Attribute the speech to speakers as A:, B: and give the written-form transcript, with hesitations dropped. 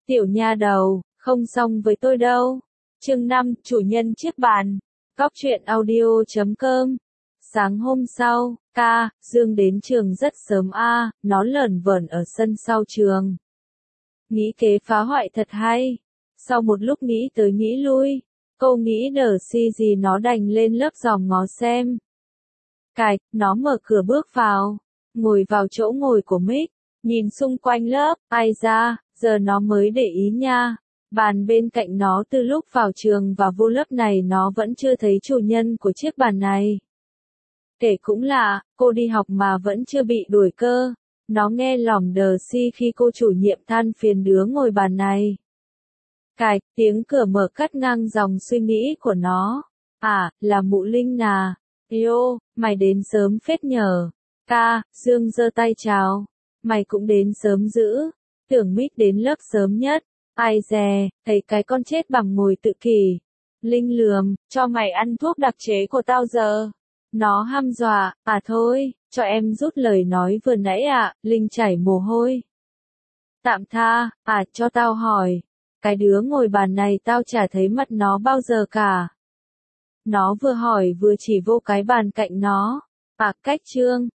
A: Tiểu nha đầu, không xong với tôi đâu. Chương 5, chủ nhân chiếc bàn. Góc truyện audio.com. Sáng hôm sau, Dương đến trường rất sớm nó lởn vởn ở sân sau trường. Nghĩ kế phá hoại thật hay. Sau một lúc nghĩ tới nghĩ lui, cô nghĩ đờ si gì nó đành lên lớp dòm ngó xem. Nó mở cửa bước vào, ngồi vào chỗ ngồi của Mick, nhìn xung quanh lớp, ai ra, giờ nó mới để ý nha. Bàn bên cạnh nó từ lúc vào trường và vô lớp này nó vẫn chưa thấy chủ nhân của chiếc bàn này. Kể cũng lạ, cô đi học mà vẫn chưa bị đuổi cơ. Nó nghe lỏng đờ si khi cô chủ nhiệm than phiền đứa ngồi bàn này. Tiếng cửa mở cắt ngang dòng suy nghĩ của nó. Là Mụ Linh à. Yo, mày đến sớm phết nhờ. Dương giơ tay chào. Mày cũng đến sớm dữ. Tưởng Mick đến lớp sớm nhất. Ai dè, thấy cái con chết bằng ngồi tự kỷ. Linh lườm, cho mày ăn thuốc đặc chế của tao giờ. Nó hăm dọa, thôi, cho em rút lời nói vừa nãy Linh chảy mồ hôi. Tạm tha, cho tao hỏi. Cái đứa ngồi bàn này tao chả thấy mặt nó bao giờ cả. Nó vừa hỏi vừa chỉ vô cái bàn cạnh nó. Cách Trương,